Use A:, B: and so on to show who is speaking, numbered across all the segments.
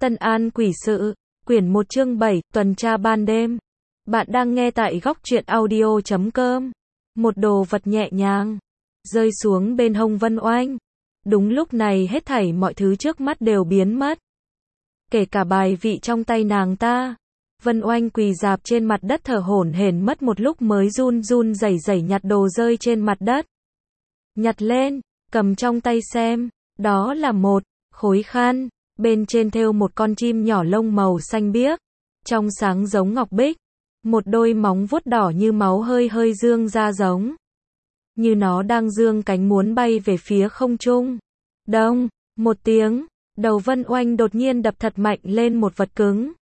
A: Tân An Quỷ Sự, quyển 1 chương 7, tuần tra ban đêm. Bạn đang nghe tại góc truyện audio.com. Một đồ vật nhẹ nhàng rơi xuống bên hông Vân Oanh. Đúng lúc này hết thảy mọi thứ trước mắt đều biến mất. Kể cả bài vị trong tay nàng ta. Vân Oanh quỳ rạp trên mặt đất thở hổn hển mất một lúc mới run run rẩy rẩy nhặt đồ rơi trên mặt đất. Nhặt lên, cầm trong tay xem, đó là một khối khăn, bên trên thêu một con chim nhỏ lông màu xanh biếc, trong sáng giống ngọc bích, một đôi móng vuốt đỏ như máu hơi hơi dương ra giống như nó đang dương cánh muốn bay về phía không trung. Đông, một tiếng, đầu Vân Oanh đột nhiên đập thật mạnh lên một vật cứng.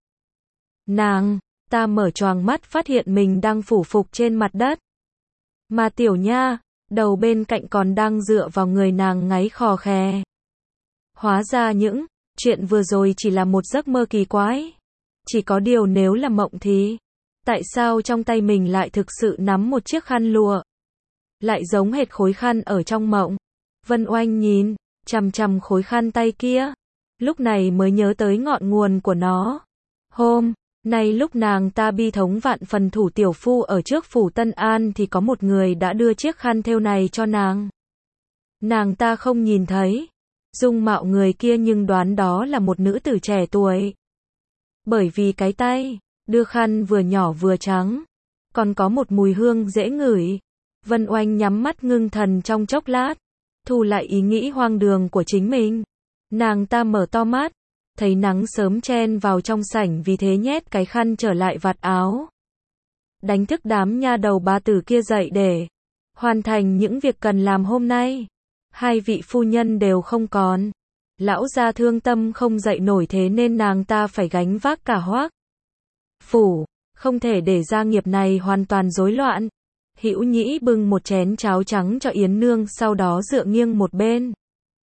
A: Nàng ta mở choàng mắt phát hiện mình đang phủ phục trên mặt đất. Mà Tiểu Nha, đầu bên cạnh còn đang dựa vào người nàng ngáy khò khè. Hóa ra những chuyện vừa rồi chỉ là một giấc mơ kỳ quái. Chỉ có điều nếu là mộng thì, tại sao trong tay mình lại thực sự nắm một chiếc khăn lụa? Lại giống hệt khối khăn ở trong mộng. Vân Oanh nhìn chằm chằm khối khăn tay kia, lúc này mới nhớ tới ngọn nguồn của nó. Hôm nay lúc nàng ta bi thống vạn phần thủ tiểu phu ở trước phủ Tân An thì có một người đã đưa chiếc khăn thêu này cho nàng. Nàng ta không nhìn thấy dung mạo người kia nhưng đoán đó là một nữ tử trẻ tuổi. Bởi vì cái tay đưa khăn vừa nhỏ vừa trắng, còn có một mùi hương dễ ngửi. Vân Oanh nhắm mắt ngưng thần trong chốc lát, thu lại ý nghĩ hoang đường của chính mình. Nàng ta mở to mắt, thấy nắng sớm chen vào trong sảnh vì thế nhét cái khăn trở lại vạt áo. Đánh thức đám nha đầu bà tử kia dậy để hoàn thành những việc cần làm hôm nay. Hai vị phu nhân đều không còn. Lão gia thương tâm không dậy nổi thế nên nàng ta phải gánh vác cả Hoác phủ, không thể để gia nghiệp này hoàn toàn rối loạn. Hữu Nhĩ bưng một chén cháo trắng cho Yến Nương, sau đó dựa nghiêng một bên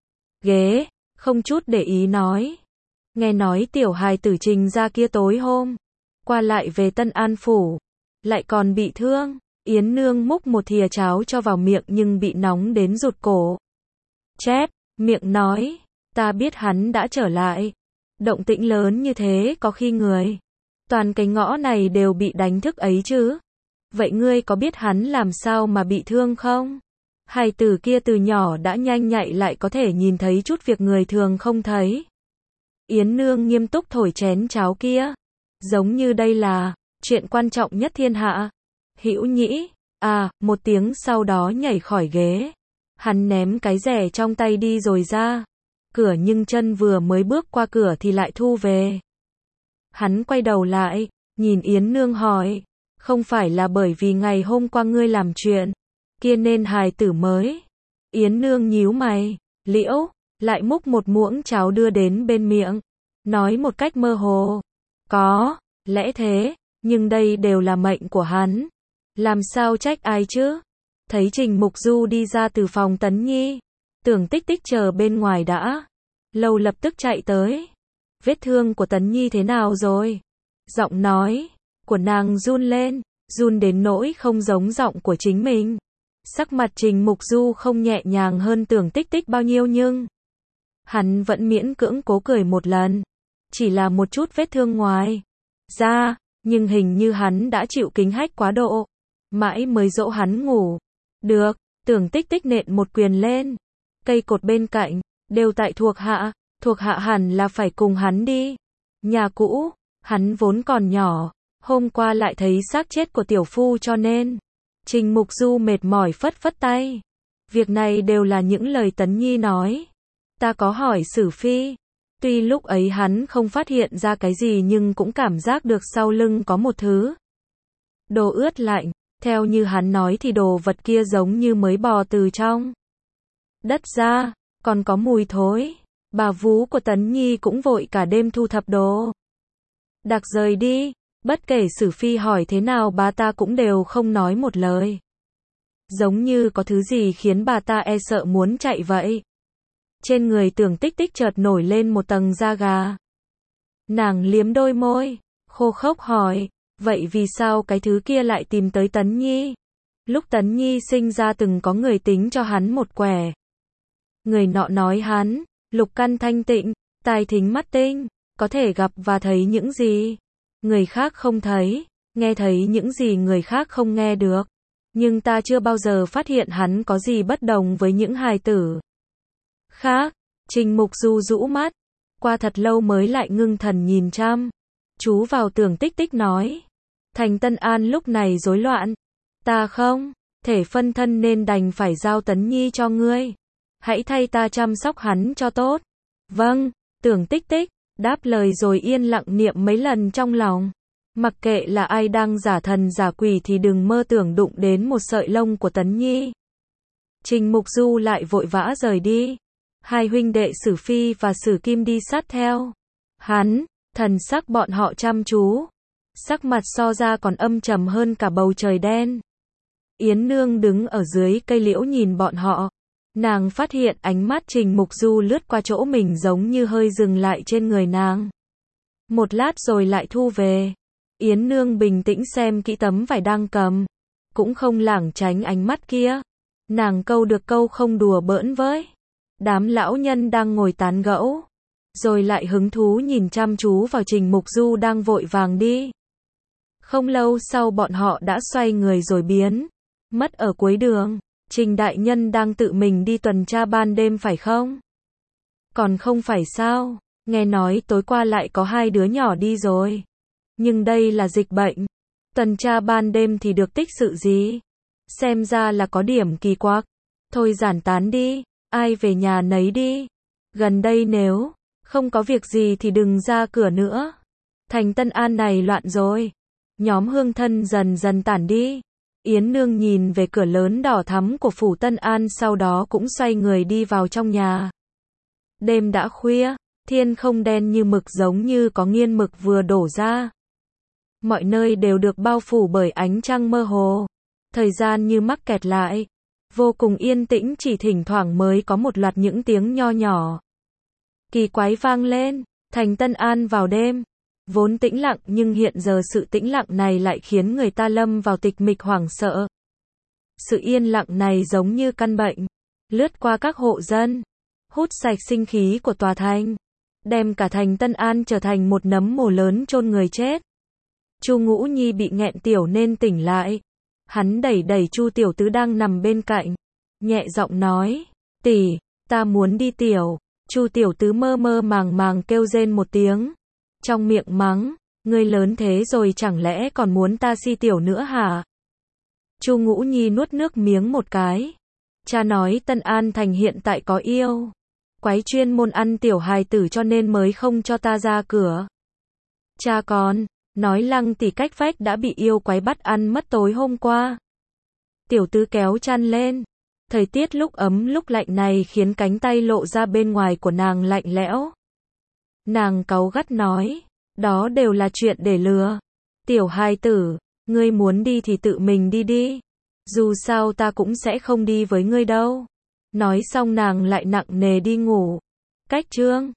A: ghế, không chút để ý nói: nghe nói tiểu hài tử Trình gia kia tối hôm qua lại về Tân An phủ, lại còn bị thương. Yến Nương múc một thìa cháo cho vào miệng nhưng bị nóng đến rụt cổ. Chép miệng nói: ta biết hắn đã trở lại. Động tĩnh lớn như thế có khi người toàn cái ngõ này đều bị đánh thức ấy chứ. Vậy ngươi có biết hắn làm sao mà bị thương không? Hài tử kia từ nhỏ đã nhanh nhạy lại có thể nhìn thấy chút việc người thường không thấy. Yến Nương nghiêm túc thổi chén cháo kia, giống như đây là chuyện quan trọng nhất thiên hạ. Hữu Nhĩ, một tiếng sau đó nhảy khỏi ghế. Hắn ném cái rẻ trong tay đi rồi ra cửa nhưng chân vừa mới bước qua cửa thì lại thu về. Hắn quay đầu lại, nhìn Yến Nương hỏi: không phải là bởi vì ngày hôm qua ngươi làm chuyện kia nên hài tử mới? Yến Nương nhíu mày, liễu, lại múc một muỗng cháo đưa đến bên miệng, nói một cách mơ hồ: có lẽ thế, nhưng đây đều là mệnh của hắn, làm sao trách ai chứ? Thấy Trình Mục Du đi ra từ phòng Tấn Nhi, Tưởng Tích Tích chờ bên ngoài đã lâu lập tức chạy tới. Vết thương của Tấn Nhi thế nào rồi? Giọng nói của nàng run lên, run đến nỗi không giống giọng của chính mình. Sắc mặt Trình Mục Du không nhẹ nhàng hơn Tưởng Tích Tích bao nhiêu nhưng hắn vẫn miễn cưỡng cố cười một lần. Chỉ là một chút vết thương ngoài da, nhưng hình như hắn đã chịu kính hách quá độ, mãi mới dỗ hắn ngủ. Được, Tưởng Tích Tích nện một quyền lên cây cột bên cạnh, đều tại thuộc hạ hẳn là phải cùng hắn đi nhà cũ. Hắn vốn còn nhỏ, hôm qua lại thấy xác chết của tiểu phu cho nên. Trình Mục Du mệt mỏi phất phất tay. Việc này đều là những lời Tấn Nhi nói. Ta có hỏi Sử Phi. Tuy lúc ấy hắn không phát hiện ra cái gì nhưng cũng cảm giác được sau lưng có một thứ đồ ướt lạnh. Theo như hắn nói thì đồ vật kia giống như mới bò từ trong đất ra, còn có mùi thối. Bà vú của Tấn Nhi cũng vội cả đêm thu thập đồ đạc rời đi. Bất kể Sử Phi hỏi thế nào bà ta cũng đều không nói một lời. Giống như có thứ gì khiến bà ta e sợ muốn chạy vậy. Trên người Tưởng Tích Tích chợt nổi lên một tầng da gà. Nàng liếm đôi môi, khô khốc hỏi: vậy vì sao cái thứ kia lại tìm tới Tấn Nhi? Lúc Tấn Nhi sinh ra từng có người tính cho hắn một quẻ. Người nọ nói hắn lục căn thanh tịnh, tai thính mắt tinh, có thể gặp và thấy những gì người khác không thấy, nghe thấy những gì người khác không nghe được. Nhưng ta chưa bao giờ phát hiện hắn có gì bất đồng với những hài tử khác. Trình Mục Du rũ mắt, qua thật lâu mới lại ngưng thần nhìn chăm chú vào Tưởng Tích Tích nói. Thành Tân An lúc này rối loạn. Ta không thể phân thân nên đành phải giao Tấn Nhi cho ngươi. Hãy thay ta chăm sóc hắn cho tốt. Vâng, Tưởng Tích Tích đáp lời rồi yên lặng niệm mấy lần trong lòng. Mặc kệ là ai đang giả thần giả quỷ thì đừng mơ tưởng đụng đến một sợi lông của Tấn Nhi. Trình Mục Du lại vội vã rời đi. Hai huynh đệ Sử Phi và Sử Kim đi sát theo hắn, thần sắc bọn họ chăm chú. Sắc mặt so ra còn âm trầm hơn cả bầu trời đen. Yến Nương đứng ở dưới cây liễu nhìn bọn họ. Nàng phát hiện ánh mắt Trình Mục Du lướt qua chỗ mình giống như hơi dừng lại trên người nàng. Một lát rồi lại thu về. Yến Nương bình tĩnh xem kỹ tấm vải đang cầm. Cũng không lảng tránh ánh mắt kia. Nàng câu được câu không đùa bỡn với đám lão nhân đang ngồi tán gẫu. Rồi lại hứng thú nhìn chăm chú vào Trình Mục Du đang vội vàng đi. Không lâu sau bọn họ đã xoay người rồi biến mất ở cuối đường. Trình đại nhân đang tự mình đi tuần tra ban đêm phải không? Còn không phải sao? Nghe nói tối qua lại có 2 đứa nhỏ đi rồi. Nhưng đây là dịch bệnh. Tuần tra ban đêm thì được tích sự gì? Xem ra là có điểm kỳ quặc. Thôi giản tán đi, ai về nhà nấy đi. Gần đây nếu không có việc gì thì đừng ra cửa nữa. Thành Tân An này loạn rồi. Nhóm hương thân dần dần tản đi. Yến Nương nhìn về cửa lớn đỏ thắm của phủ Tân An, sau đó cũng xoay người đi vào trong nhà. Đêm đã khuya, thiên không đen như mực giống như có nghiên mực vừa đổ ra. Mọi nơi đều được bao phủ bởi ánh trăng mơ hồ. Thời gian như mắc kẹt lại. Vô cùng yên tĩnh, chỉ thỉnh thoảng mới có một loạt những tiếng nho nhỏ kỳ quái vang lên. Thành Tân An vào đêm vốn tĩnh lặng, nhưng hiện giờ sự tĩnh lặng này lại khiến người ta lâm vào tịch mịch hoảng sợ. Sự yên lặng này giống như căn bệnh, lướt qua các hộ dân, hút sạch sinh khí của tòa thành, đem cả thành Tân An trở thành một nấm mồ lớn chôn người chết. Chu Ngũ Nhi bị nghẹn tiểu nên tỉnh lại. Hắn đẩy đẩy Chu tiểu tứ đang nằm bên cạnh, nhẹ giọng nói, tỷ, ta muốn đi tiểu. Chu tiểu tứ mơ mơ màng màng kêu rên một tiếng. Trong miệng mắng, ngươi lớn thế rồi chẳng lẽ còn muốn ta si tiểu nữa hả? Chu Ngũ Nhi nuốt nước miếng một cái. Cha nói Tân An thành hiện tại có yêu quái chuyên môn ăn tiểu hài tử cho nên mới không cho ta ra cửa. Cha còn nói Lăng tỷ cách vách đã bị yêu quái bắt ăn mất tối hôm qua. Tiểu tứ kéo chăn lên. Thời tiết lúc ấm lúc lạnh này khiến cánh tay lộ ra bên ngoài của nàng lạnh lẽo. Nàng cáu gắt nói, đó đều là chuyện để lừa. Tiểu hài tử, ngươi muốn đi thì tự mình đi đi. Dù sao ta cũng sẽ không đi với ngươi đâu. Nói xong nàng lại nặng nề đi ngủ. Cách chương